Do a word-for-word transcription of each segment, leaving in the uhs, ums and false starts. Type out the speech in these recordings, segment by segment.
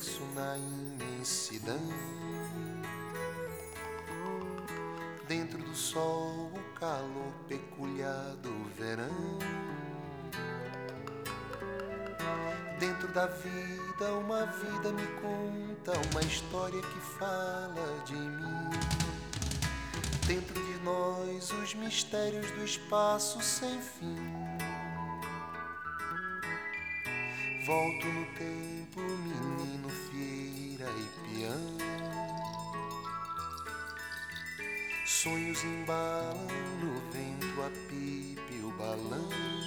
imerso na imensidão. Dentro do sol, o calor peculiar do verão. Dentro da vida, uma vida me conta uma história que fala de mim. Dentro de nós, os mistérios do espaço sem fim. Volto no tempo, menino, fieira e peão. Sonhos embalam no vento, a pipa e o balão.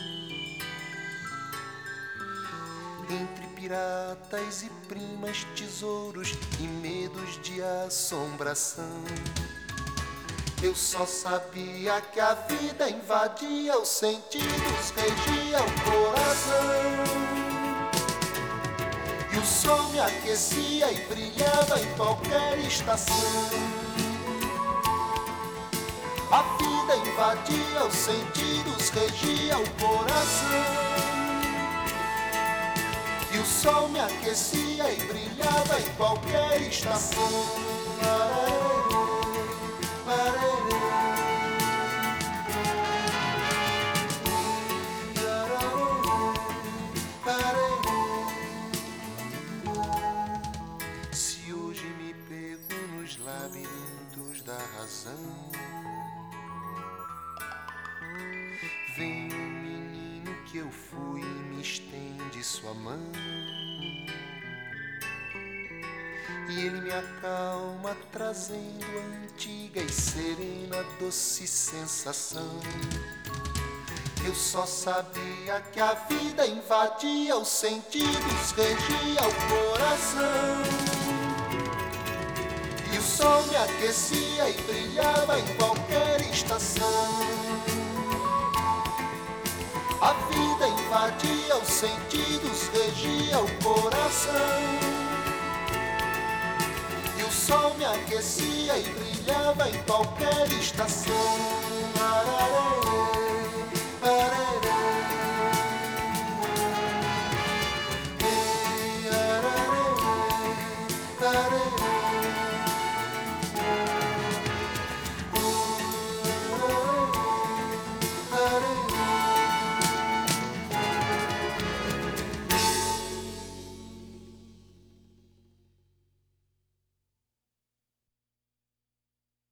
Entre piratas e primas, tesouros e medos de assombração. Eu só sabia que a vida invadia os sentidos, regia o coração. E o sol me aquecia e brilhava em qualquer estação. A vida invadia os sentidos, regia o coração. E o sol me aquecia e brilhava em qualquer estação. Se hoje me pego nos labirintos da razão, vem um menino que eu fui e me estende sua mão. E ele me acalma, trazendo a antiga e serena doce sensação. Eu só sabia que a vida invadia os sentidos, regia o coração. E o sol me aquecia e brilhava em qualquer estação. A vida invadia os sentidos, regia o coração. E o sol me aquecia e brilhava em qualquer estação. Ararê, ararê, ararê.